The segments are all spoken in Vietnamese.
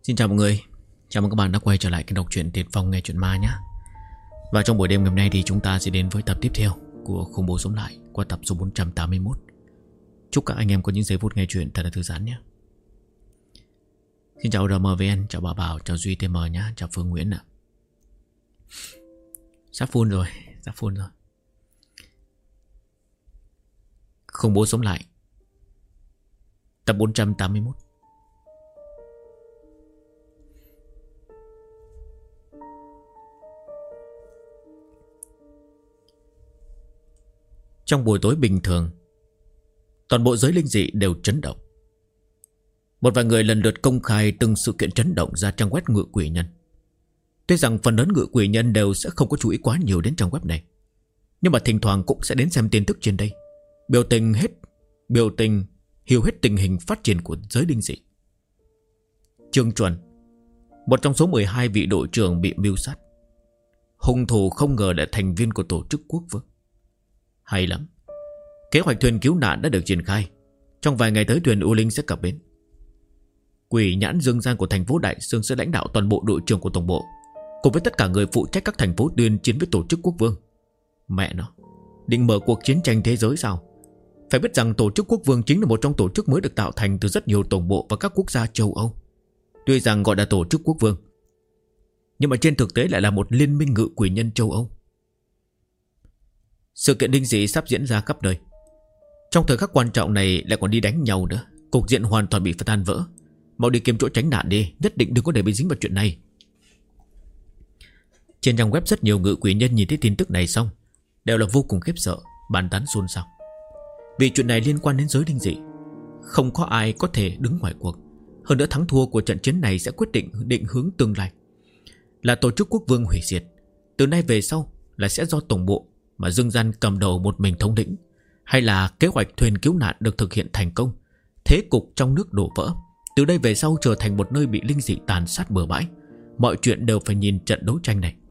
Xin chào mọi người. Chào mừng các bạn đã quay trở lại kênh đọc truyện Tiền Phong nghe truyện ma nhé. Và trong buổi đêm ngày hôm nay thì chúng ta sẽ đến với tập tiếp theo của Khủng bố sống lại qua tập số 481. Chúc các anh em có những giây phút nghe truyện thật là thư giãn nhé. Xin chào RMVN, chào Bà Bảo, chào Duy TM nhé, chào Phương Nguyễn ạ. Sắp full rồi. Khủng bố sống lại tập 481. Trong buổi tối bình thường, toàn bộ giới linh dị đều chấn động. Một vài người lần lượt công khai từng sự kiện chấn động ra trang web Ngự Quỷ Nhân. Tuy rằng phần lớn Ngự Quỷ Nhân đều sẽ không có chú ý quá nhiều đến trang web này, nhưng mà thỉnh thoảng cũng sẽ đến xem tin tức trên đây, biểu tình hiểu hết tình hình phát triển của giới linh dị. Trương Chuẩn, một trong số 12 vị đội trưởng bị mưu sát, hung thủ không ngờ là thành viên của tổ chức Quốc Vương. Hay lắm. Kế hoạch thuyền cứu nạn đã được triển khai. Trong vài ngày tới thuyền U Linh sẽ cập bến. Quỷ nhãn dương gian của thành phố Đại Sương sẽ lãnh đạo toàn bộ đội trưởng của tổng bộ, cùng với tất cả người phụ trách các thành phố tuyên chiến với tổ chức Quốc Vương. Mẹ nó, định mở cuộc chiến tranh thế giới sao? Phải biết rằng tổ chức Quốc Vương chính là một trong tổ chức mới được tạo thành từ rất nhiều tổng bộ và các quốc gia châu Âu. Tuy rằng gọi là tổ chức Quốc Vương, nhưng mà trên thực tế lại là một liên minh ngự quỷ nhân châu Âu. Sự kiện linh dị sắp diễn ra khắp nơi. Trong thời khắc quan trọng này lại còn đi đánh nhau nữa, cục diện hoàn toàn bị tan vỡ. Mau đi kiếm chỗ tránh nạn đi, nhất định đừng có để bị dính vào chuyện này. Trên trang web rất nhiều ngự quỷ nhân nhìn thấy tin tức này xong đều là vô cùng khiếp sợ, bàn tán xôn xao. Vì chuyện này liên quan đến giới linh dị, không có ai có thể đứng ngoài cuộc. Hơn nữa thắng thua của trận chiến này sẽ quyết định hướng tương lai. Là tổ chức Quốc Vương hủy diệt, từ nay về sau là sẽ do tổng bộ mà Dương Gian cầm đầu một mình thống lĩnh, hay là kế hoạch thuyền cứu nạn được thực hiện thành công, thế cục trong nước đổ vỡ, từ đây về sau trở thành một nơi bị linh dị tàn sát bừa bãi. Mọi chuyện đều phải nhìn trận đấu tranh này.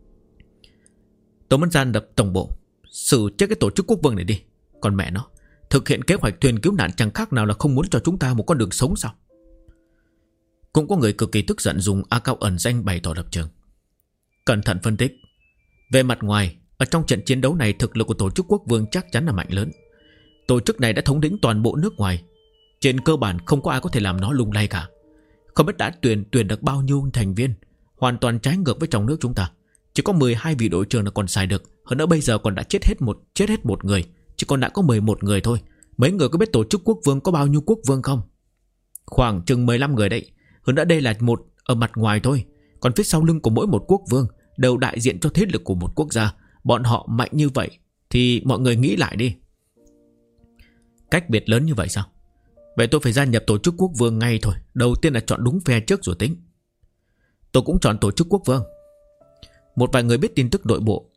Tổ Mẫn Gian đập tổng bộ, xử chết cái tổ chức Quốc Vương này đi. Còn mẹ nó, thực hiện kế hoạch thuyền cứu nạn chẳng khác nào là không muốn cho chúng ta một con đường sống sao? Cũng có người cực kỳ tức giận dùng A Cao ẩn danh bày tỏ lập trường. Cẩn thận phân tích, về mặt ngoài, ở trong trận chiến đấu này thực lực của tổ chức Quốc Vương chắc chắn là mạnh lớn. Tổ chức này đã thống lĩnh toàn bộ nước ngoài, trên cơ bản không có ai có thể làm nó lung lay cả. Không biết đã tuyển được bao nhiêu thành viên, hoàn toàn trái ngược với trong nước chúng ta. Chỉ có 12 vị đội trưởng là còn xài được. Hơn nữa bây giờ còn đã chết hết một người, chỉ còn đã có 11 người thôi. Mấy người có biết tổ chức Quốc Vương có bao nhiêu quốc vương không? Khoảng chừng 15 người đấy. Hơn nữa đây là một ở mặt ngoài thôi, còn phía sau lưng của mỗi một quốc vương đều đại diện cho thế lực của một quốc gia. Bọn họ mạnh như vậy thì mọi người nghĩ lại đi. Cách biệt lớn như vậy sao? Vậy tôi phải gia nhập tổ chức Quốc Vương ngay thôi. Đầu tiên là chọn đúng phe trước rồi tính. Tôi cũng chọn tổ chức Quốc Vương. Một vài người biết tin tức nội bộ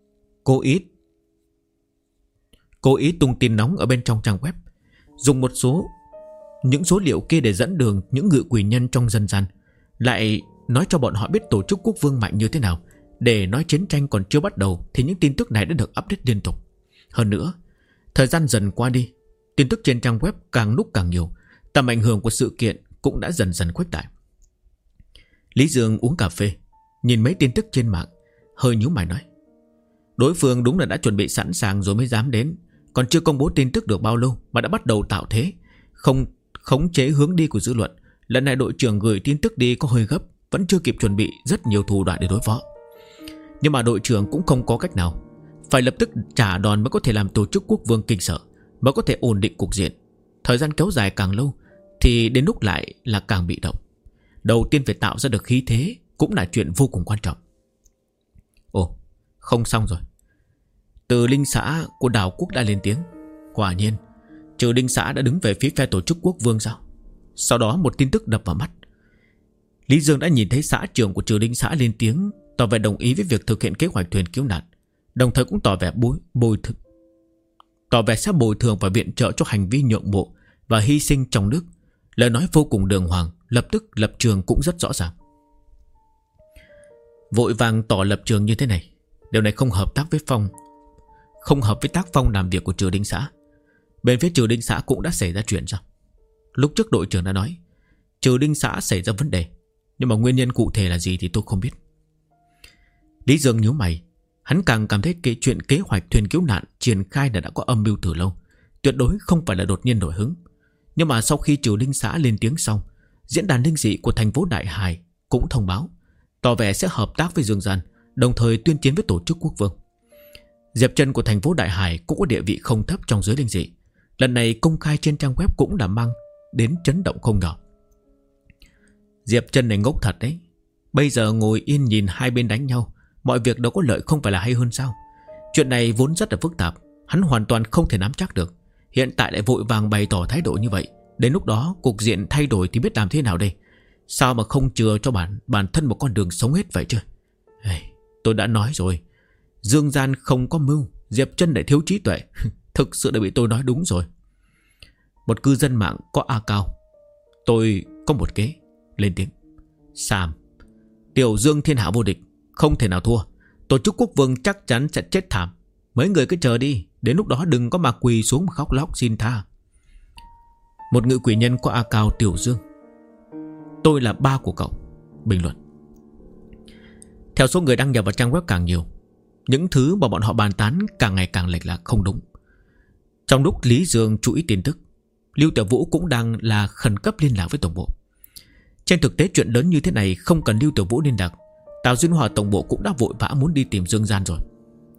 cố ý tung tin nóng ở bên trong trang web, dùng những số liệu kia để dẫn đường những ngự quỷ nhân trong dân gian, lại nói cho bọn họ biết tổ chức Quốc Vương mạnh như thế nào. Để nói chiến tranh còn chưa bắt đầu thì những tin tức này đã được update liên tục. Hơn nữa, thời gian dần qua đi, tin tức trên trang web càng lúc càng nhiều, tầm ảnh hưởng của sự kiện cũng đã dần dần khuếch đại. Lý Dương uống cà phê, nhìn mấy tin tức trên mạng, hơi nhíu mày nói: đối phương đúng là đã chuẩn bị sẵn sàng rồi mới dám đến. Còn chưa công bố tin tức được bao lâu mà đã bắt đầu tạo thế, không khống chế hướng đi của dư luận. Lần này đội trưởng gửi tin tức đi có hơi gấp, vẫn chưa kịp chuẩn bị rất nhiều thủ đoạn để đối phó. Nhưng mà đội trưởng cũng không có cách nào, phải lập tức trả đòn mới có thể làm tổ chức Quốc Vương kinh sợ, mới có thể ổn định cục diện. Thời gian kéo dài càng lâu thì đến lúc lại là càng bị động. Đầu tiên phải tạo ra được khí thế cũng là chuyện vô cùng quan trọng. Ồ, không xong rồi. Từ linh xã của đảo quốc đã lên tiếng. Quả nhiên, trừ linh xã đã đứng về phía phe tổ chức Quốc Vương sao? Sau đó một tin tức đập vào mắt. Lý Dương đã nhìn thấy xã trưởng của trừ linh xã lên tiếng, tỏ vẻ đồng ý với việc thực hiện kế hoạch thuyền cứu nạn, đồng thời cũng tỏ vẻ sẽ bồi thường và viện trợ cho hành vi nhượng bộ và hy sinh trong nước. Lời nói vô cùng đường hoàng, lập tức lập trường cũng rất rõ ràng. Vội vàng tỏ lập trường như thế này, điều này không hợp với tác phong làm việc của trừ đinh xã. Bên phía trừ đinh xã cũng đã xảy ra chuyện sao? Lúc trước đội trưởng đã nói, trừ đinh xã xảy ra vấn đề, Nhưng mà nguyên nhân cụ thể là gì thì tôi không biết. Lý Dương nhíu mày. Hắn càng cảm thấy cái chuyện kế hoạch thuyền cứu nạn triển khai là đã có âm mưu từ lâu, tuyệt đối không phải là đột nhiên nổi hứng. Nhưng mà sau khi Trừ Linh xã lên tiếng xong, diễn đàn linh dị của thành phố Đại Hải cũng thông báo tỏ vẻ sẽ hợp tác với Dương Gian, đồng thời tuyên chiến với tổ chức quốc vương. Diệp Trân của thành phố Đại Hải cũng có địa vị không thấp trong giới linh dị. Lần này công khai trên trang web cũng đã mang đến chấn động không nhỏ. Diệp Trân này ngốc thật đấy. Bây giờ ngồi yên nhìn hai bên đánh nhau, mọi việc đâu có lợi không phải là hay hơn sao? Chuyện này vốn rất là phức tạp, hắn hoàn toàn không thể nắm chắc được. Hiện tại lại vội vàng bày tỏ thái độ như vậy, đến lúc đó cục diện thay đổi thì biết làm thế nào đây? Sao mà không chừa cho bản thân một con đường sống hết vậy chứ? Tôi đã nói rồi, Dương Gian không có mưu, Diệp Trân lại thiếu trí tuệ. Thực sự đã bị tôi nói đúng rồi. Một cư dân mạng có A Cao, tôi có một kế, lên tiếng. Sam, Tiểu Dương thiên hạ vô địch, không thể nào thua. Tổ chức quốc vương chắc chắn sẽ chết thảm. Mấy người cứ chờ đi, đến lúc đó đừng có mà quỳ xuống mà khóc lóc xin tha. Một ngự quỷ nhân có A Cao Tiểu Dương, tôi là ba của cậu, bình luận. Theo số người đăng nhập vào trang web càng nhiều, những thứ mà bọn họ bàn tán càng ngày càng lệch lạc không đúng. Trong lúc Lý Dương chú ý tin tức, Lưu Tiểu Vũ cũng đang là khẩn cấp liên lạc với tổng bộ. Trên thực tế chuyện lớn như thế này không cần Lưu Tiểu Vũ liên lạc, Tào Duyên Hòa tổng bộ cũng đã vội vã muốn đi tìm Dương Gian rồi.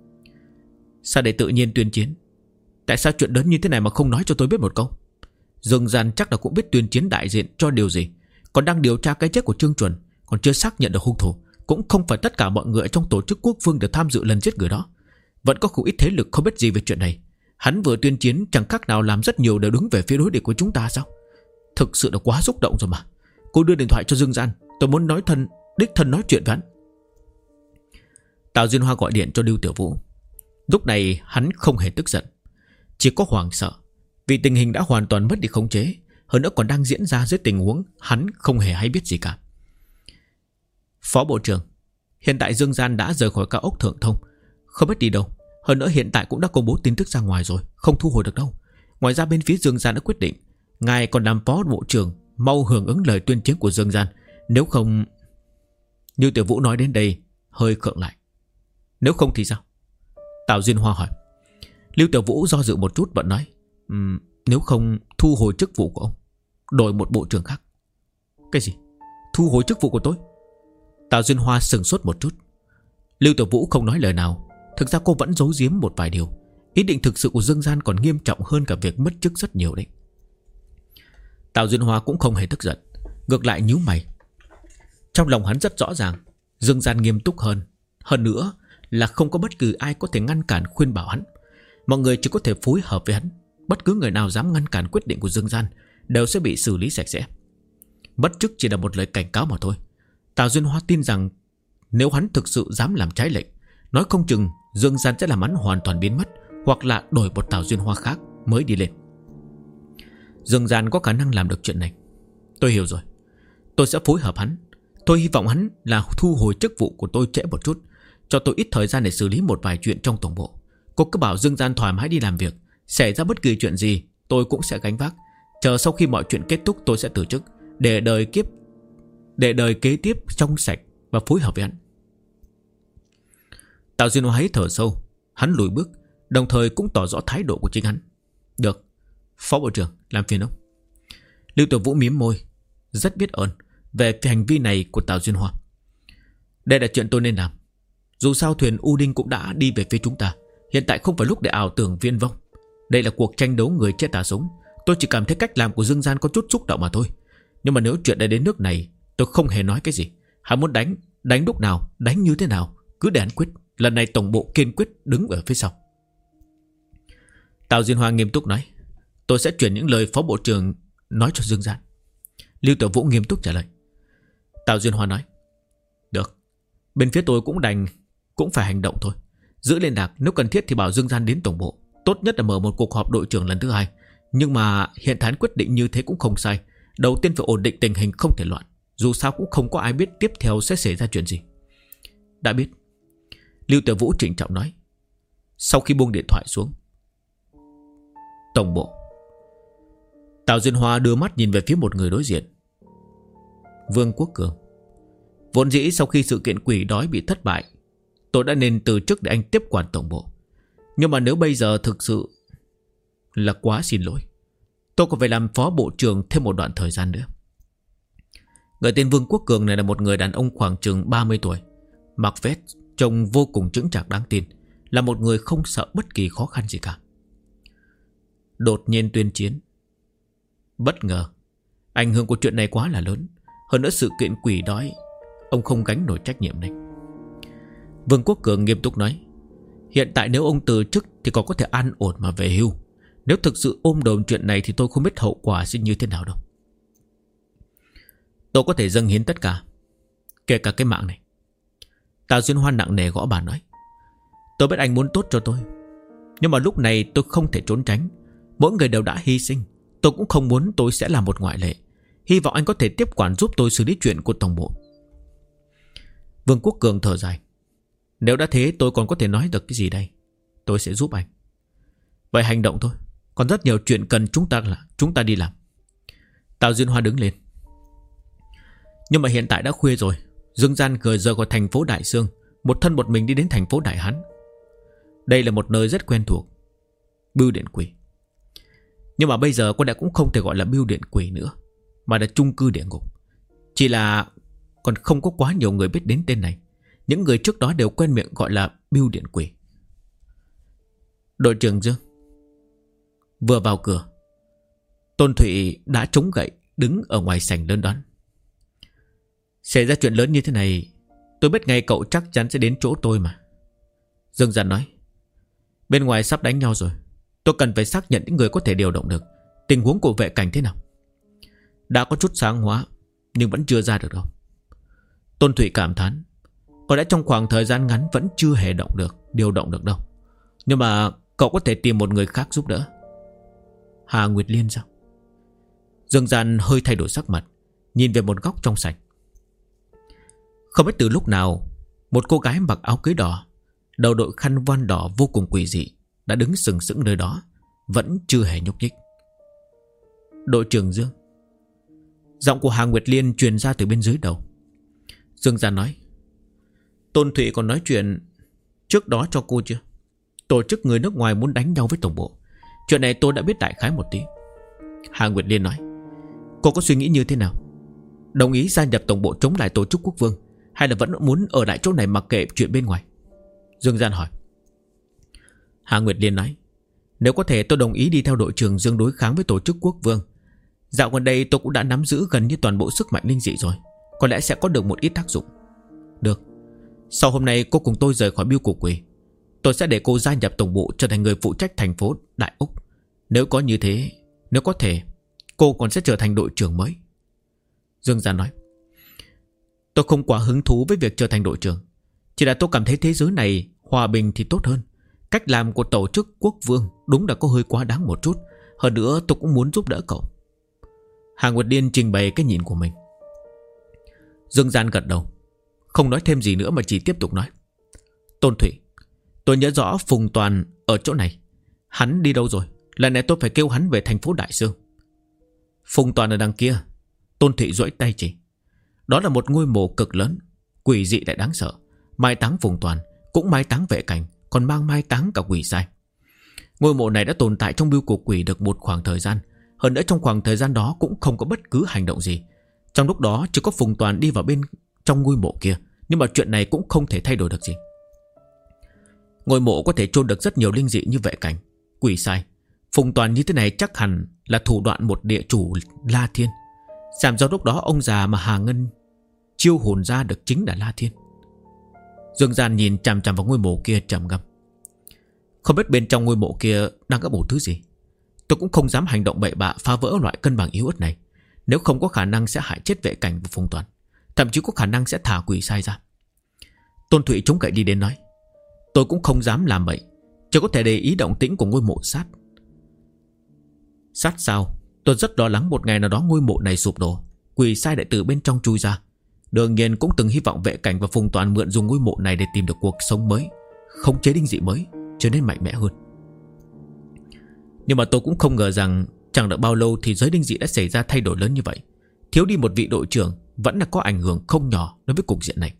Sao để tự nhiên tuyên chiến? Tại sao chuyện lớn như thế này mà không nói cho tôi biết một câu? Dương Gian chắc là cũng biết tuyên chiến đại diện cho điều gì, còn đang điều tra cái chết của Trương Chuẩn, còn chưa xác nhận được hung thủ. Cũng không phải tất cả mọi người trong tổ chức quốc vương đều tham dự lần giết người đó. Vẫn có không ít thế lực không biết gì về chuyện này. Hắn vừa tuyên chiến chẳng khác nào làm rất nhiều đều đứng về phía đối địch của chúng ta sao? Thực sự là quá xúc động rồi mà. Cô đưa điện thoại cho Dương Gian, tôi muốn đích thân nói chuyện với hắn. Tào Duyên Hoa gọi điện cho Lưu Tiểu Vũ. Lúc này hắn không hề tức giận, chỉ có hoảng sợ, vì tình hình đã hoàn toàn mất đi khống chế, hơn nữa còn đang diễn ra dưới tình huống hắn không hề hay biết gì cả. Phó Bộ trưởng, hiện tại Dương Gian đã rời khỏi cao ốc Thượng Thông, không biết đi đâu. Hơn nữa hiện tại cũng đã công bố tin tức ra ngoài rồi, không thu hồi được đâu. Ngoài ra bên phía Dương Gian đã quyết định, ngài còn làm Phó Bộ trưởng mau hưởng ứng lời tuyên chiến của Dương Gian, nếu không... Như Tiểu Vũ nói đến đây hơi khựng lại. Nếu không thì sao? Tào Duyên Hoa hỏi. Lưu Tiểu Vũ do dự một chút vẫn nói, nếu không thu hồi chức vụ của ông, đổi một bộ trưởng khác. Cái gì? Thu hồi chức vụ của tôi? Tào Duyên Hoa sừng sốt một chút. Lưu Tiểu Vũ không nói lời nào. Thực ra cô vẫn giấu giếm một vài điều. Ý định thực sự của Dương Gian còn nghiêm trọng hơn cả việc mất chức rất nhiều đấy. Tào Duyên Hoa cũng không hề tức giận, ngược lại nhíu mày. Trong lòng hắn rất rõ ràng, Dương Gian nghiêm túc hơn. Hơn nữa là không có bất cứ ai có thể ngăn cản khuyên bảo hắn. Mọi người chỉ có thể phối hợp với hắn. Bất cứ người nào dám ngăn cản quyết định của Dương Gian đều sẽ bị xử lý sạch sẽ. Mất chức chỉ là một lời cảnh cáo mà thôi. Tào Duyên Hoa tin rằng nếu hắn thực sự dám làm trái lệnh, nói không chừng Dương Gian sẽ làm hắn hoàn toàn biến mất, hoặc là đổi một Tào Duyên Hoa khác mới đi lên. Dương Gian có khả năng làm được chuyện này. Tôi hiểu rồi, tôi sẽ phối hợp hắn. Tôi hy vọng hắn là thu hồi chức vụ của tôi trễ một chút, cho tôi ít thời gian để xử lý một vài chuyện trong tổng bộ. Cô cứ bảo Dương Gian thoải mái đi làm việc, xảy ra bất kỳ chuyện gì tôi cũng sẽ gánh vác. Chờ sau khi mọi chuyện kết thúc tôi sẽ từ chức, để đời kế tiếp trong sạch và phối hợp với hắn. Tào Duyên Hoa hít thở sâu, hắn lùi bước, đồng thời cũng tỏ rõ thái độ của chính hắn. Được, Phó Bộ trưởng, làm phiền ông. Lưu Tiểu Vũ mím môi, rất biết ơn về hành vi này của Tào Duyên Hoa. Đây là chuyện tôi nên làm. Dù sao thuyền U Đinh cũng đã đi về phía chúng ta. Hiện tại không phải lúc để ảo tưởng viên vong. Đây là cuộc tranh đấu người chết tà súng. Tôi chỉ cảm thấy cách làm của Dương Gian có chút xúc động mà thôi. Nhưng mà nếu chuyện đã đến nước này, tôi không hề nói cái gì. Hắn muốn đánh lúc nào, đánh như thế nào, cứ để hắn quyết. Lần này tổng bộ kiên quyết đứng ở phía sau. Tào Duyên Hoa nghiêm túc nói, tôi sẽ chuyển những lời Phó Bộ trưởng nói cho Dương Gian. Lưu Tiểu Vũ nghiêm túc trả lời. Tào Duyên Hoa nói, được, bên phía tôi cũng phải hành động thôi. Giữ liên lạc, nếu cần thiết thì bảo Dương Gian đến tổng bộ. Tốt nhất là mở một cuộc họp đội trưởng lần thứ 2. Nhưng mà hiện tại quyết định như thế cũng không sai. Đầu tiên phải ổn định tình hình, không thể loạn. Dù sao cũng không có ai biết tiếp theo sẽ xảy ra chuyện gì. Đã biết. Lưu Tiểu Vũ trịnh trọng nói. Sau khi buông điện thoại xuống, tổng bộ. Tào Duyên Hoa đưa mắt nhìn về phía một người đối diện. Vương Quốc Cường, Vốn dĩ sau khi sự kiện quỷ đói bị thất bại, tôi đã nên từ chức để anh tiếp quản tổng bộ. Nhưng mà nếu bây giờ thực sự là quá xin lỗi, tôi còn phải làm phó bộ trưởng thêm một đoạn thời gian nữa. Người tên Vương Quốc Cường này là một người đàn ông khoảng chừng 30 tuổi, mặc vest, trông vô cùng chững chạc đáng tin, là một người không sợ bất kỳ khó khăn gì cả. Đột nhiên tuyên chiến, bất ngờ, ảnh hưởng của chuyện này quá là lớn. Hơn nữa sự kiện quỷ đói, ông không gánh nổi trách nhiệm này. Vương Quốc Cường nghiêm túc nói, hiện tại nếu ông từ chức thì còn có thể an ổn mà về hưu. Nếu thực sự ôm đồm chuyện này thì tôi không biết hậu quả sẽ như thế nào đâu. Tôi có thể dâng hiến tất cả, kể cả cái mạng này. Tào Xuyên Hoa nặng nề gõ bàn nói, tôi biết anh muốn tốt cho tôi, nhưng mà lúc này tôi không thể trốn tránh. Mỗi người đều đã hy sinh, tôi cũng không muốn tôi sẽ là một ngoại lệ. Hy vọng anh có thể tiếp quản giúp tôi xử lý chuyện của tổng bộ. Vương Quốc Cường thở dài, nếu đã thế tôi còn có thể nói được cái gì đây. Tôi sẽ giúp anh. Vậy hành động thôi, còn rất nhiều chuyện cần chúng ta đi làm. Tào Duyên Hoa đứng lên. Nhưng mà hiện tại đã khuya rồi. Dương Gian rời khỏi thành phố Đại Sương, một thân một mình đi đến thành phố Đại Hán. Đây là một nơi rất quen thuộc, Bưu Điện Quỷ. Nhưng mà bây giờ có lẽ cũng không thể gọi là Bưu Điện Quỷ nữa, mà là chung cư địa ngục. Chỉ là còn không có quá nhiều người biết đến tên này. Những người trước đó đều quen miệng gọi là Bưu Điện Quỷ. Đội trưởng Dương vừa vào cửa, Tôn Thụy đã chống gậy đứng ở ngoài sảnh đơn đoán. Xảy ra chuyện lớn như thế này, tôi biết ngay cậu chắc chắn sẽ đến chỗ tôi mà. Dương Gian nói, bên ngoài sắp đánh nhau rồi, tôi cần phải xác nhận những người có thể điều động được. Tình huống của vệ cảnh thế nào? Đã có chút sáng hóa, nhưng vẫn chưa ra được đâu. Tôn Thụy cảm thán, có lẽ trong khoảng thời gian ngắn vẫn chưa hề điều động được đâu. Nhưng mà cậu có thể tìm một người khác giúp đỡ. Hà Nguyệt Liên sao? Dương Gian hơi thay đổi sắc mặt, nhìn về một góc trong sảnh. Không biết từ lúc nào, một cô gái mặc áo cưới đỏ, đầu đội khăn voan đỏ vô cùng quỷ dị, đã đứng sừng sững nơi đó, vẫn chưa hề nhúc nhích. Đội trưởng Dương. Giọng của Hà Nguyệt Liên truyền ra từ bên dưới đầu. Dương Gian nói, Tôn Thụy còn nói chuyện trước đó cho cô chưa? Tổ chức người nước ngoài muốn đánh nhau với tổng bộ. Chuyện này tôi đã biết đại khái một tí. Hà Nguyệt Liên nói, cô có suy nghĩ như thế nào? Đồng ý gia nhập tổng bộ chống lại tổ chức quốc vương, hay là vẫn muốn ở lại chỗ này mặc kệ chuyện bên ngoài? Dương Gian hỏi. Hà Nguyệt Liên nói, nếu có thể tôi đồng ý đi theo đội trưởng Dương đối kháng với tổ chức quốc vương. Dạo gần đây tôi cũng đã nắm giữ gần như toàn bộ sức mạnh linh dị rồi, có lẽ sẽ có được một ít tác dụng. Được, sau hôm nay cô cùng tôi rời khỏi Bưu Cục Quỷ, tôi sẽ để cô gia nhập tổng bộ, trở thành người phụ trách thành phố Đại Úc. Nếu có như thế, nếu có thể, cô còn sẽ trở thành đội trưởng mới. Dương Gian nói, tôi không quá hứng thú với việc trở thành đội trưởng, chỉ là tôi cảm thấy thế giới này hòa bình thì tốt hơn. Cách làm của tổ chức quốc vương đúng là có hơi quá đáng một chút. Hơn nữa tôi cũng muốn giúp đỡ cậu. Hà Nguyệt Liên trình bày cái nhìn của mình. Dương Gian gật đầu, không nói thêm gì nữa mà chỉ tiếp tục nói, Tôn Thụy, tôi nhớ rõ Phùng Toàn ở chỗ này. Hắn đi đâu rồi? Lần này tôi phải kêu hắn về thành phố Đại Sương. Phùng Toàn ở đằng kia. Tôn Thụy duỗi tay chỉ. Đó là một ngôi mộ cực lớn, quỷ dị lại đáng sợ. Mai táng Phùng Toàn, cũng mai táng vệ cảnh, còn mang mai táng cả quỷ sai. Ngôi mộ này đã tồn tại trong Bưu Cục Quỷ được một khoảng thời gian. Hơn nữa trong khoảng thời gian đó cũng không có bất cứ hành động gì. Trong lúc đó chỉ có Phùng Toàn đi vào bên trong ngôi mộ kia, nhưng mà chuyện này cũng không thể thay đổi được gì. Ngôi mộ có thể chôn được rất nhiều linh dị như vệ cảnh, quỷ sai. Phùng Toàn như thế này chắc hẳn là thủ đoạn một địa chủ La Thiên. Giảm do lúc đó ông già mà Hà Ngân chiêu hồn ra được chính là La Thiên. Dương Gian nhìn chằm chằm vào ngôi mộ kia trầm ngâm. Không biết bên trong ngôi mộ kia đang có một thứ gì. Tôi cũng không dám hành động bậy bạ phá vỡ loại cân bằng yếu ớt này. Nếu không có khả năng sẽ hại chết vệ cảnh và Phùng Toàn, thậm chí có khả năng sẽ thả quỷ sai ra. Tôn Thụy chống cậy đi đến nói, tôi cũng không dám làm bậy, chỉ có thể để ý động tĩnh của ngôi mộ sát. Sát sao? Tôi rất lo lắng một ngày nào đó ngôi mộ này sụp đổ, quỷ sai lại từ bên trong chui ra. Đương nhiên cũng từng hy vọng vệ cảnh và Phùng Toàn mượn dùng ngôi mộ này để tìm được cuộc sống mới, khống chế linh dị mới, trở nên mạnh mẽ hơn. Nhưng mà tôi cũng không ngờ rằng chẳng được bao lâu thì giới linh dị đã xảy ra thay đổi lớn như vậy. Thiếu đi một vị đội trưởng, vẫn là có ảnh hưởng không nhỏ đối với cục diện này.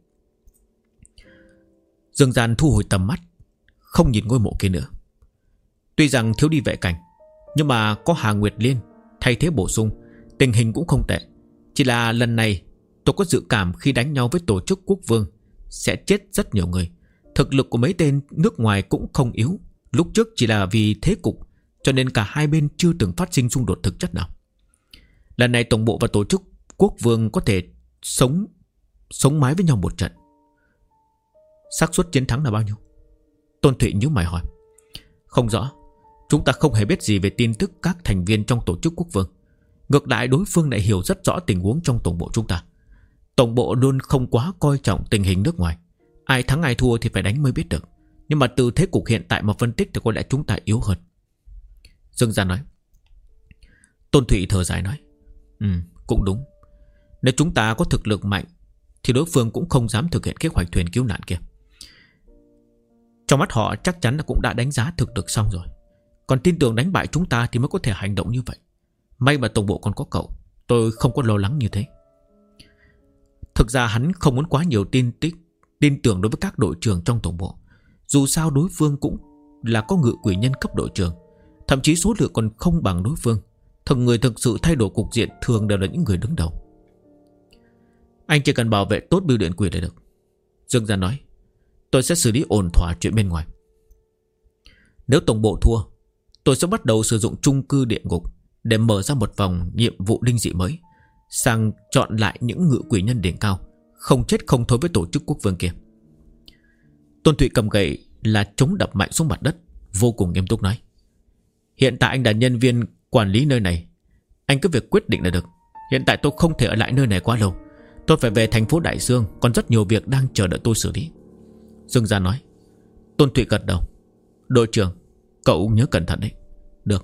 Dương Gian thu hồi tầm mắt, không nhìn ngôi mộ kia nữa. Tuy rằng thiếu đi vệ cảnh, nhưng mà có Hà Nguyệt Liên thay thế bổ sung, tình hình cũng không tệ. Chỉ là lần này tôi có dự cảm khi đánh nhau với tổ chức quốc vương sẽ chết rất nhiều người. Thực lực của mấy tên nước ngoài cũng không yếu. Lúc trước chỉ là vì thế cục, cho nên cả hai bên chưa từng phát sinh xung đột thực chất nào. Lần này tổng bộ và tổ chức quốc vương có thể sống mái với nhau một trận. xác suất chiến thắng là bao nhiêu? Tôn Thụy nhíu mày hỏi. Không rõ. Chúng ta không hề biết gì về tin tức các thành viên trong tổ chức quốc vương. Ngược lại đối phương lại hiểu rất rõ tình huống trong tổng bộ chúng ta. Tổng bộ luôn không quá coi trọng tình hình nước ngoài. Ai thắng ai thua thì phải đánh mới biết được. Nhưng mà từ thế cục hiện tại mà phân tích thì có lẽ chúng ta yếu hơn. Dương Gia nói. Tôn Thụy thở dài nói. Cũng đúng. Nếu chúng ta có thực lực mạnh thì đối phương cũng không dám thực hiện kế hoạch thuyền cứu nạn kia. Trong mắt họ chắc chắn là cũng đã đánh giá thực lực xong rồi. Còn tin tưởng đánh bại chúng ta thì mới có thể hành động như vậy. May mà tổng bộ còn có cậu. Tôi không có lo lắng như thế. Thực ra hắn không muốn quá nhiều tin tưởng đối với các đội trưởng trong tổng bộ. Dù sao đối phương cũng là có ngự quỷ nhân cấp đội trưởng. Thậm chí số lượng còn không bằng đối phương. Người thực sự thay đổi cục diện thường đều là những người đứng đầu. Anh chỉ cần bảo vệ tốt bưu điện quỷ là được. Dương Gia nói. Tôi sẽ xử lý ổn thỏa chuyện bên ngoài. Nếu tổng bộ thua, tôi sẽ bắt đầu sử dụng chung cư địa ngục để mở ra một vòng nhiệm vụ linh dị mới, sang chọn lại những ngự quỷ nhân đỉnh cao, không chết không thôi với tổ chức quốc vương kia. Tôn Thụy cầm gậy là chống đập mạnh xuống mặt đất, vô cùng nghiêm túc nói. Hiện tại anh là nhân viên quản lý nơi này, anh cứ việc quyết định là được. Hiện tại tôi không thể ở lại nơi này quá lâu. Tôi phải về thành phố Đại Dương, còn rất nhiều việc đang chờ đợi tôi xử lý. Dương Gia nói. Tôn Thụy gật đầu. Đội trưởng, cậu nhớ cẩn thận đấy. Được.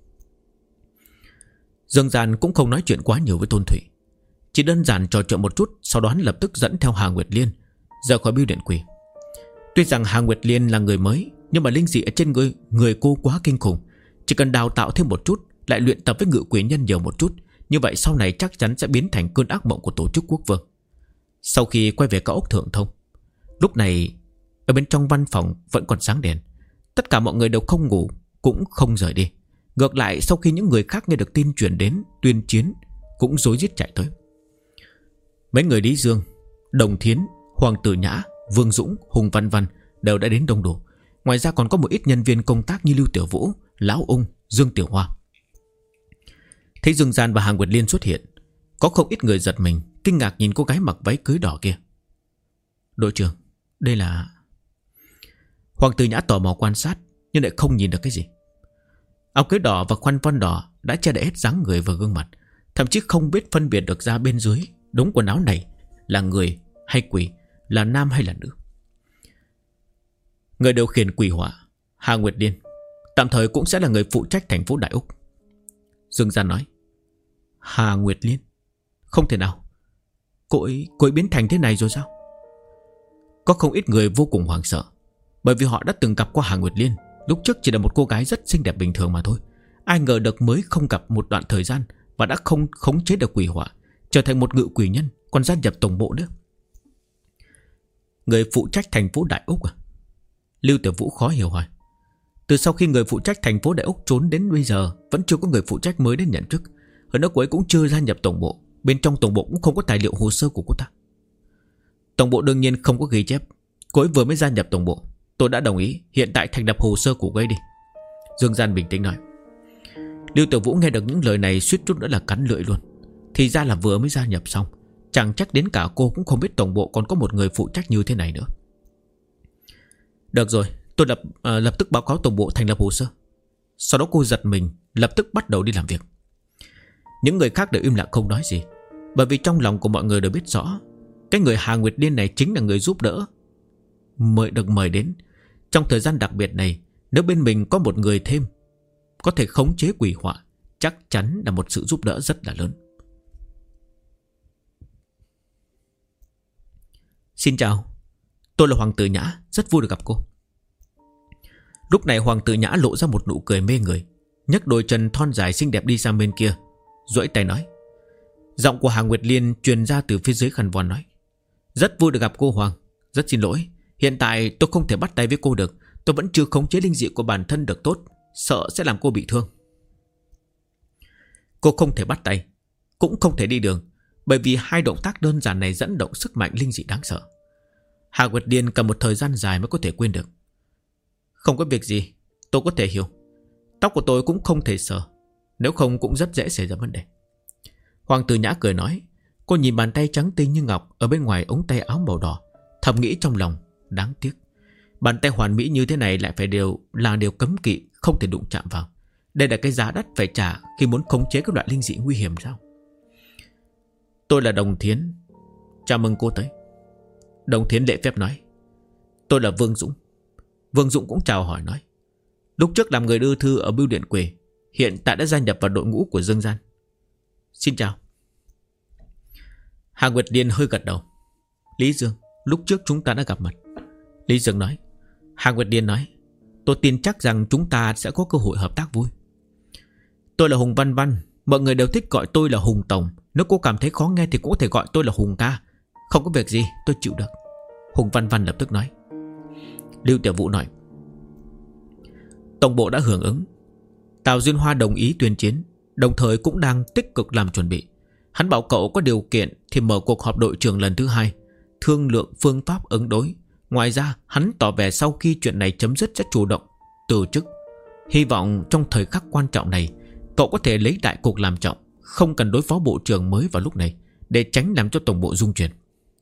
Dương Gian cũng không nói chuyện quá nhiều với Tôn Thụy, chỉ đơn giản trò chuyện một chút. Sau đó hắn lập tức dẫn theo Hà Nguyệt Liên rời khỏi bưu điện quỷ. Tuy rằng Hà Nguyệt Liên là người mới, nhưng mà linh dị ở trên người cô quá kinh khủng. Chỉ cần đào tạo thêm một chút, lại luyện tập với ngự quỷ nhân nhiều một chút, như vậy sau này chắc chắn sẽ biến thành cơn ác mộng của tổ chức quốc vương. Sau khi quay về cao ốc Thượng Thông, lúc này ở bên trong văn phòng vẫn còn sáng đèn. Tất cả mọi người đều không ngủ, cũng không rời đi. Ngược lại sau khi những người khác nghe được tin truyền đến tuyên chiến, cũng rối rít chạy tới. Mấy người Lý Dương, Đồng Thiến, Hoàng Tử Nhã, Vương Dũng, Hùng Văn Văn đều đã đến đông đủ. Ngoài ra còn có một ít nhân viên công tác như Lưu Tiểu Vũ, Lão Ung, Dương Tiểu Hoa. Thấy Dương Gian và Hà Nguyệt Liên xuất hiện, có không ít người giật mình, kinh ngạc nhìn cô gái mặc váy cưới đỏ kia. Đội trưởng, đây là... Hoàng Tử Nhã tò mò quan sát, nhưng lại không nhìn được cái gì. Áo cưới đỏ và khoăn vân đỏ đã che đậy hết dáng người và gương mặt, thậm chí không biết phân biệt được ra bên dưới đống quần áo này là người hay quỷ, là nam hay là nữ. Người điều khiển quỷ hỏa Hà Nguyệt Liên tạm thời cũng sẽ là người phụ trách thành phố Đại Úc. Dương Gian nói. Hà Nguyệt Liên? Không thể nào. Cô ấy biến thành thế này rồi sao? Có không ít người vô cùng hoảng sợ, bởi vì họ đã từng gặp qua Hà Nguyệt Liên. Lúc trước chỉ là một cô gái rất xinh đẹp bình thường mà thôi. Ai ngờ được mới không gặp một đoạn thời gian và đã không khống chế được quỷ hỏa, trở thành một ngự quỷ nhân, còn gia nhập tổng bộ nữa. Người phụ trách thành phố Đại Úc à? Lưu Tiểu Vũ khó hiểu hỏi. Từ sau khi người phụ trách thành phố Đại Úc trốn đến bây giờ, vẫn chưa có người phụ trách mới đến nhận chức. Hơn nữa cô ấy cũng chưa gia nhập tổng bộ. Bên trong tổng bộ cũng không có tài liệu hồ sơ của cô ta. Tổng bộ đương nhiên không có ghi chép. Cô ấy vừa mới gia nhập tổng bộ. Tôi đã đồng ý, hiện tại thành lập hồ sơ của cô ấy đi. Dương Gian bình tĩnh nói. Lưu Tiểu Vũ nghe được những lời này suýt chút nữa là cắn lưỡi luôn. Thì ra là vừa mới gia nhập xong, chẳng chắc đến cả cô cũng không biết tổng bộ còn có một người phụ trách như thế này nữa. Được rồi, tôi lập tức báo cáo tổng bộ thành lập hồ sơ. Sau đó cô giật mình, lập tức bắt đầu đi làm việc. Những người khác đều im lặng không nói gì, bởi vì trong lòng của mọi người đều biết rõ cái người Hà Nguyệt Liên này chính là người giúp đỡ được mời đến. Trong thời gian đặc biệt này, nếu bên mình có một người thêm có thể khống chế quỷ họa, chắc chắn là một sự giúp đỡ rất là lớn. Xin chào, tôi là Hoàng Tử Nhã, rất vui được gặp cô. Lúc này Hoàng Tử Nhã lộ ra một nụ cười mê người, nhấc đôi chân thon dài xinh đẹp đi sang bên kia, duỗi tay nói. Giọng của Hà Nguyệt Liên truyền ra từ phía dưới khăn voan nói: Rất vui được gặp cô Hoàng. Rất xin lỗi, hiện tại tôi không thể bắt tay với cô được. Tôi vẫn chưa khống chế linh dị của bản thân được tốt, sợ sẽ làm cô bị thương. Cô không thể bắt tay, cũng không thể đi đường, bởi vì hai động tác đơn giản này dẫn động sức mạnh linh dị đáng sợ. Hà Nguyệt Liên cần một thời gian dài mới có thể quên được. Không có việc gì, tôi có thể hiểu. Tóc của tôi cũng không thể sờ, nếu không cũng rất dễ xảy ra vấn đề. Hoàng Tử Nhã cười nói. Cô nhìn bàn tay trắng tinh như ngọc ở bên ngoài ống tay áo màu đỏ, thầm nghĩ trong lòng, đáng tiếc, bàn tay hoàn mỹ như thế này lại phải là điều cấm kỵ, không thể đụng chạm vào. Đây là cái giá đắt phải trả khi muốn khống chế các loại linh dị nguy hiểm sao? Tôi là Đồng Thiến, chào mừng cô tới. Đồng Thiến lễ phép nói. Tôi là Vương Dũng. Vương Dũng cũng chào hỏi nói. Lúc trước làm người đưa thư ở bưu điện Quề, hiện tại đã gia nhập vào đội ngũ của Dương Gian. Xin chào. Hà Nguyệt Liên hơi gật đầu. Lý Dương, lúc trước chúng ta đã gặp mặt. Lý Dương nói. Hà Nguyệt Liên nói. Tôi tin chắc rằng chúng ta sẽ có cơ hội hợp tác vui. Tôi là Hùng Văn Văn, mọi người đều thích gọi tôi là Hùng Tổng. Nếu cô cảm thấy khó nghe thì cũng có thể gọi tôi là Hùng Ca. Không có việc gì, tôi chịu được. Hùng Văn Văn lập tức nói. Lưu Tiểu Vũ nói. Tổng bộ đã hưởng ứng. Tào Duyên Hoa đồng ý tuyên chiến, đồng thời cũng đang tích cực làm chuẩn bị. Hắn bảo cậu có điều kiện thì mở cuộc họp đội trưởng lần thứ 2, thương lượng phương pháp ứng đối. Ngoài ra hắn tỏ vẻ sau khi chuyện này chấm dứt sẽ chủ động từ chức. Hy vọng trong thời khắc quan trọng này cậu có thể lấy đại cục làm trọng, không cần đối phó bộ trưởng mới vào lúc này, để tránh làm cho tổng bộ rung chuyển.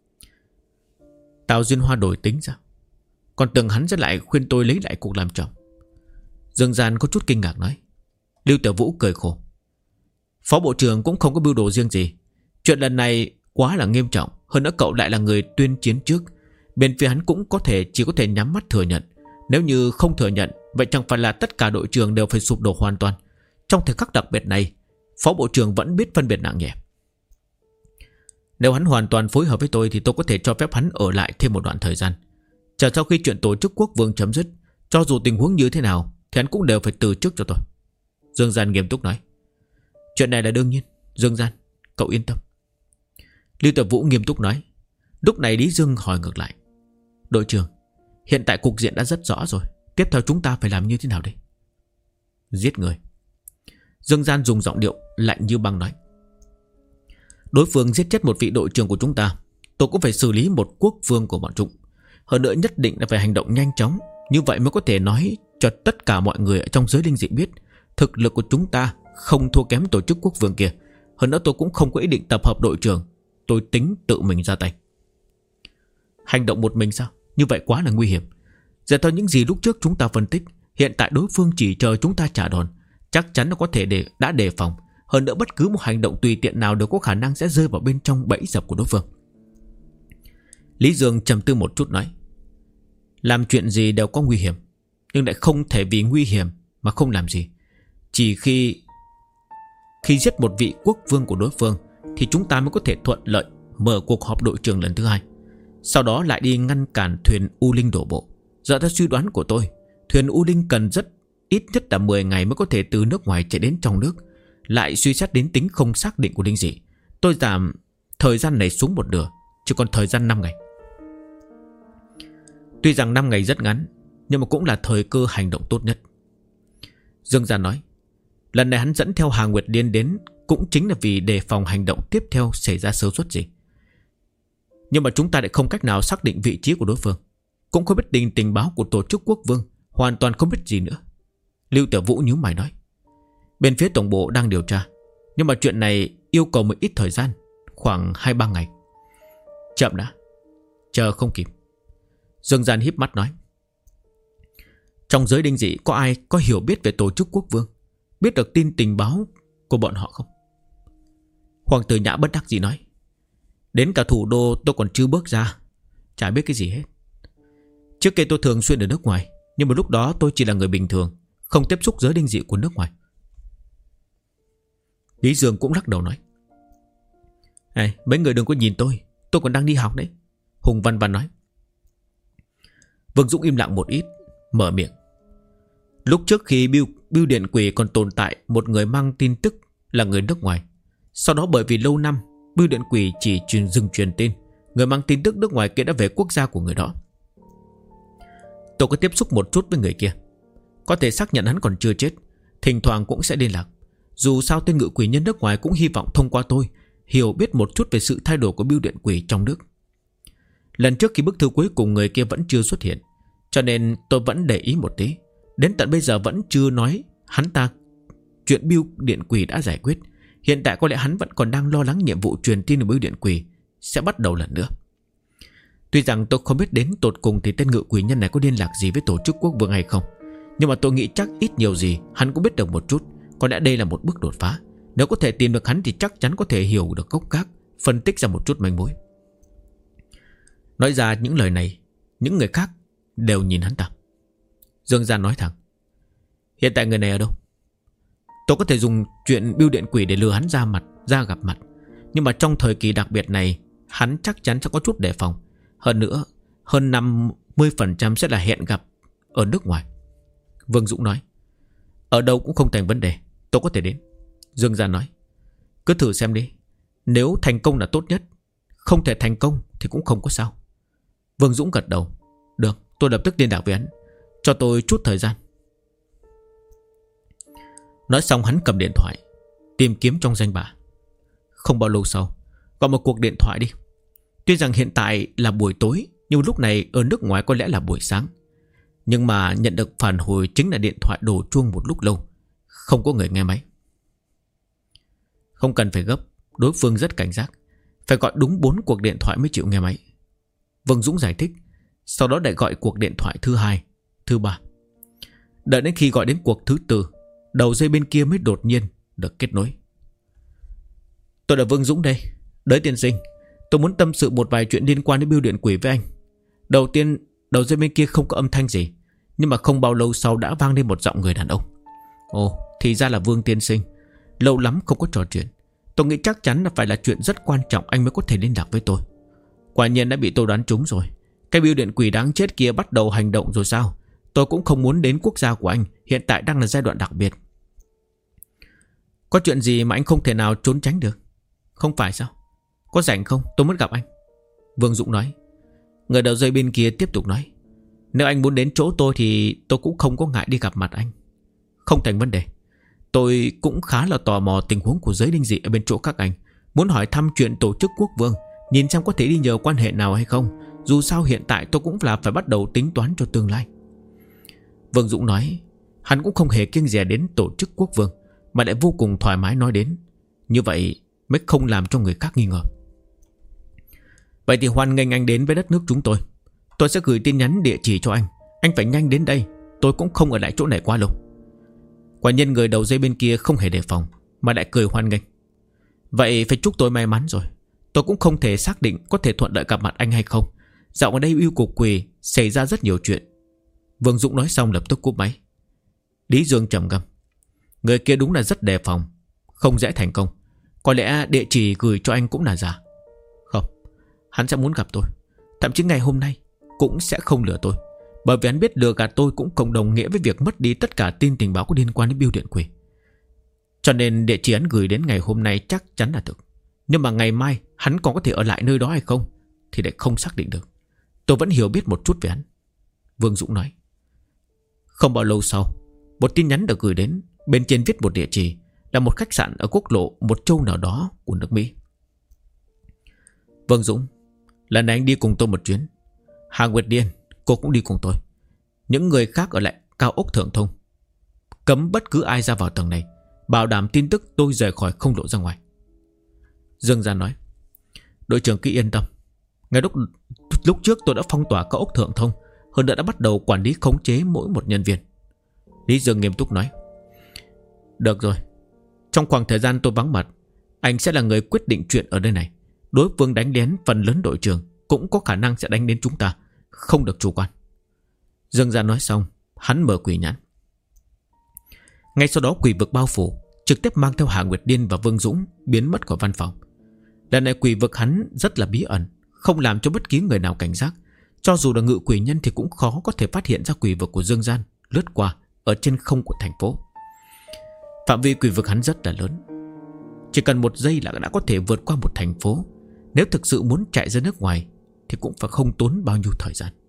Tào Duyên Hoa đổi tính ra, còn tưởng hắn sẽ lại khuyên tôi lấy đại cục làm trọng. Dương Gian có chút kinh ngạc nói. Lưu Tiểu Vũ cười khổ. Phó bộ trưởng cũng không có mưu đồ riêng gì. Chuyện lần này quá là nghiêm trọng, hơn nữa cậu lại là người tuyên chiến trước. Bên phía hắn cũng chỉ có thể nhắm mắt thừa nhận. Nếu như không thừa nhận, vậy chẳng phải là tất cả đội trưởng đều phải sụp đổ hoàn toàn. Trong thời khắc đặc biệt này, Phó bộ trưởng vẫn biết phân biệt nặng nhẹ. Nếu hắn hoàn toàn phối hợp với tôi thì tôi có thể cho phép hắn ở lại thêm một đoạn thời gian. Chờ sau khi chuyện tổ chức quốc vương chấm dứt, cho dù tình huống như thế nào thì hắn cũng đều phải từ chức cho tôi. Dương Gian nghiêm túc nói. Chuyện này là đương nhiên, Dương Gian, cậu yên tâm. Lưu Tiểu Vũ nghiêm túc nói. Lúc này Lý Dương hỏi ngược lại. Đội trưởng, hiện tại cục diện đã rất rõ rồi, tiếp theo chúng ta phải làm như thế nào đây? Giết người. Dương Gian dùng giọng điệu lạnh như băng nói. Đối phương giết chết một vị đội trưởng của chúng ta, tôi cũng phải xử lý một quốc vương của bọn chúng. Hơn nữa nhất định là phải hành động nhanh chóng. Như vậy mới có thể nói cho tất cả mọi người ở trong giới linh dị biết thực lực của chúng ta không thua kém tổ chức quốc vương kia. Hơn nữa tôi cũng không có ý định tập hợp đội trưởng, tôi tính tự mình ra tay. Hành động một mình sao? Như vậy quá là nguy hiểm. Dựa theo những gì lúc trước chúng ta phân tích, hiện tại đối phương chỉ chờ chúng ta trả đòn, chắc chắn nó có thể đã đề phòng. Hơn nữa bất cứ một hành động tùy tiện nào đều có khả năng sẽ rơi vào bên trong bẫy dập của đối phương. Lý Dương trầm tư một chút nói. Làm chuyện gì đều có nguy hiểm, nhưng lại không thể vì nguy hiểm mà không làm gì. Chỉ khi giết một vị quốc vương của đối phương thì chúng ta mới có thể thuận lợi mở cuộc họp đội trưởng lần thứ 2. Sau đó lại đi ngăn cản thuyền U Linh đổ bộ. Dựa theo suy đoán của tôi, thuyền U Linh cần ít nhất là 10 ngày mới có thể từ nước ngoài chạy đến trong nước. Lại suy xét đến tính không xác định của linh dị, tôi giảm thời gian này xuống một nửa, chỉ còn thời gian 5 ngày. Tuy rằng 5 ngày rất ngắn, nhưng mà cũng là thời cơ hành động tốt nhất. Dương Gia nói. Lần này hắn dẫn theo Hà Nguyệt Liên đến cũng chính là vì đề phòng hành động tiếp theo xảy ra sơ suất gì. Nhưng mà chúng ta lại không cách nào xác định vị trí của đối phương, cũng không biết tình báo của tổ chức quốc vương, hoàn toàn không biết gì nữa. Lưu Tiểu Vũ nhíu mày nói. Bên phía tổng bộ đang điều tra, nhưng mà chuyện này yêu cầu một ít thời gian, khoảng 2-3 ngày. Chậm đã, chờ không kịp. Dương Gian híp mắt nói. Trong giới linh dị có ai có hiểu biết về tổ chức quốc vương, biết được tin tình báo của bọn họ không? Hoàng Tử Nhã bất đắc dĩ nói. Đến cả thủ đô tôi còn chưa bước ra, chả biết cái gì hết. Trước kia tôi thường xuyên ở nước ngoài, nhưng mà lúc đó tôi chỉ là người bình thường, không tiếp xúc giới linh dị của nước ngoài. Lý Dương cũng lắc đầu nói. Mấy người đừng có nhìn tôi còn đang đi học đấy. Hùng Văn Văn nói. Vương Dũng im lặng một ít, mở miệng. Lúc trước khi bưu điện quỷ còn tồn tại một người mang tin tức là người nước ngoài. Sau đó bởi vì lâu năm bưu điện quỷ chỉ dừng truyền tin, người mang tin tức nước ngoài kia đã về quốc gia của người đó. Tôi có tiếp xúc một chút với người kia, có thể xác nhận hắn còn chưa chết, thỉnh thoảng cũng sẽ liên lạc. Dù sao tên ngự quỷ nhân nước ngoài cũng hy vọng thông qua tôi hiểu biết một chút về sự thay đổi của bưu điện quỷ trong nước. Lần trước khi bức thư cuối cùng người kia vẫn chưa xuất hiện, cho nên tôi vẫn để ý một tí. Đến tận bây giờ vẫn chưa nói hắn ta chuyện bưu điện quỷ đã giải quyết. Hiện tại có lẽ hắn vẫn còn đang lo lắng nhiệm vụ truyền tin của bưu điện quỷ sẽ bắt đầu lần nữa. Tuy rằng tôi không biết đến tột cùng thì tên ngự quỷ nhân này có liên lạc gì với tổ chức quốc vương hay không, nhưng mà tôi nghĩ chắc ít nhiều gì hắn cũng biết được một chút. Có lẽ đây là một bước đột phá. Nếu có thể tìm được hắn thì chắc chắn có thể hiểu được gốc gác, phân tích ra một chút manh mối. Nói ra những lời này, những người khác đều nhìn hắn ta. Dương Gian nói thẳng: hiện tại người này ở đâu? Tôi có thể dùng chuyện bưu điện quỷ để lừa hắn ra gặp mặt, nhưng mà trong thời kỳ đặc biệt này hắn chắc chắn sẽ có chút đề phòng. Hơn nữa, hơn 50% sẽ là hẹn gặp ở nước ngoài. Vương Dũng nói: ở đâu cũng không thành vấn đề, tôi có thể đến. Dương Gian nói: cứ thử xem đi, nếu thành công là tốt nhất, không thể thành công thì cũng không có sao. Vương Dũng gật đầu: được, tôi lập tức liên lạc với hắn, cho tôi chút thời gian. Nói xong hắn cầm điện thoại tìm kiếm trong danh bạ. Không bao lâu sau, gọi một cuộc điện thoại đi. Tuy rằng hiện tại là buổi tối, nhưng lúc này ở nước ngoài có lẽ là buổi sáng. Nhưng mà nhận được phản hồi chính là điện thoại đổ chuông một lúc lâu, không có người nghe máy. Không cần phải gấp, đối phương rất cảnh giác, phải gọi đúng 4 cuộc điện thoại mới chịu nghe máy. Vương Dũng giải thích. Sau đó lại gọi cuộc điện thoại thứ 2, thứ 3. Đợi đến khi gọi đến cuộc thứ 4, đầu dây bên kia mới đột nhiên được kết nối. Tôi là Vương Dũng đây, Đới tiên sinh. Tôi muốn tâm sự một vài chuyện liên quan đến bưu điện quỷ với anh. Đầu tiên, đầu dây bên kia không có âm thanh gì, nhưng mà không bao lâu sau đã vang lên một giọng người đàn ông. Ồ, thì ra là Vương tiên sinh. Lâu lắm không có trò chuyện. Tôi nghĩ chắc chắn là phải là chuyện rất quan trọng anh mới có thể liên lạc với tôi. Quả nhiên đã bị tôi đoán trúng rồi. Cái bưu điện quỷ đáng chết kia bắt đầu hành động rồi sao? Tôi cũng không muốn đến quốc gia của anh, hiện tại đang là giai đoạn đặc biệt. Có chuyện gì mà anh không thể nào trốn tránh được? Không phải sao? Có rảnh không? Tôi muốn gặp anh. Vương Dũng nói. Người đầu dây bên kia tiếp tục nói. Nếu anh muốn đến chỗ tôi thì tôi cũng không có ngại đi gặp mặt anh. Không thành vấn đề. Tôi cũng khá là tò mò tình huống của giới linh dị ở bên chỗ các anh. Muốn hỏi thăm chuyện tổ chức quốc vương, nhìn xem có thể đi nhờ quan hệ nào hay không. Dù sao hiện tại tôi cũng là phải bắt đầu tính toán cho tương lai. Vương Dũng nói. Hắn cũng không hề kiêng dè đến tổ chức quốc vương, mà lại vô cùng thoải mái nói đến. Như vậy mới không làm cho người khác nghi ngờ. Vậy thì hoan nghênh anh đến với đất nước chúng tôi. Tôi sẽ gửi tin nhắn địa chỉ cho anh. Anh phải nhanh đến đây, tôi cũng không ở lại chỗ này quá lâu. Quả nhiên người đầu dây bên kia không hề đề phòng, mà lại cười hoan nghênh. Vậy phải chúc tôi may mắn rồi. Tôi cũng không thể xác định có thể thuận lợi gặp mặt anh hay không. Dạo ở đây bưu cục quỷ xảy ra rất nhiều chuyện. Vương Dũng nói xong lập tức cúp máy. Lý Dương trầm ngâm. Người kia đúng là rất đề phòng, không dễ thành công. Có lẽ địa chỉ gửi cho anh cũng là giả. Không, hắn sẽ muốn gặp tôi. Thậm chí ngày hôm nay cũng sẽ không lừa tôi, bởi vì hắn biết lừa gạt tôi cũng không đồng nghĩa với việc mất đi tất cả tin tình báo có liên quan đến bưu điện quỷ. Cho nên địa chỉ hắn gửi đến ngày hôm nay chắc chắn là thực. Nhưng mà ngày mai hắn còn có thể ở lại nơi đó hay không thì lại không xác định được. Tôi vẫn hiểu biết một chút về hắn. Vương Dũng nói. Không bao lâu sau, một tin nhắn được gửi đến. Bên trên viết một địa chỉ là một khách sạn ở quốc lộ một châu nào đó của nước Mỹ. Vương Dũng, lần này anh đi cùng tôi một chuyến. Hà Nguyệt Điên, cô cũng đi cùng tôi. Những người khác ở lại cao ốc Thượng Thông. Cấm bất cứ ai ra vào tầng này, bảo đảm tin tức tôi rời khỏi không lộ ra ngoài. Dương Gian nói. Đội trưởng cứ yên tâm. Ngay lúc trước tôi đã phong tỏa cao ốc Thượng Thông, hơn nữa đã bắt đầu quản lý khống chế mỗi một nhân viên. Lý Dương nghiêm túc nói. Được rồi, trong khoảng thời gian tôi vắng mặt, anh sẽ là người quyết định chuyện ở đây này. Đối phương đánh đến phần lớn đội trưởng cũng có khả năng sẽ đánh đến chúng ta, không được chủ quan. Dương Gian nói xong, hắn mở quỷ nhãn. Ngay sau đó quỷ vực bao phủ, trực tiếp mang theo Hà Nguyệt Điên và Vương Dũng biến mất khỏi văn phòng. Lần này quỷ vực hắn rất là bí ẩn, không làm cho bất kỳ người nào cảnh giác. Cho dù là ngự quỷ nhân thì cũng khó có thể phát hiện ra quỷ vực của Dương Gian lướt qua ở trên không của thành phố. Phạm vi quỷ vực hắn rất là lớn. Chỉ cần 1 giây là đã có thể vượt qua một thành phố. Nếu thực sự muốn chạy ra nước ngoài thì cũng phải không tốn bao nhiêu thời gian.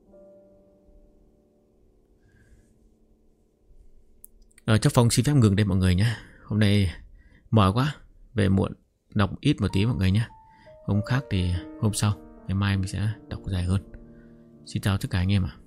Chắc Phong xin phép ngừng đây mọi người nhé. Hôm nay mỏi quá, về muộn, đọc ít một tí mọi người nhé. Hôm khác thì hôm sau, ngày mai mình sẽ đọc dài hơn. Xin chào tất cả anh em ạ.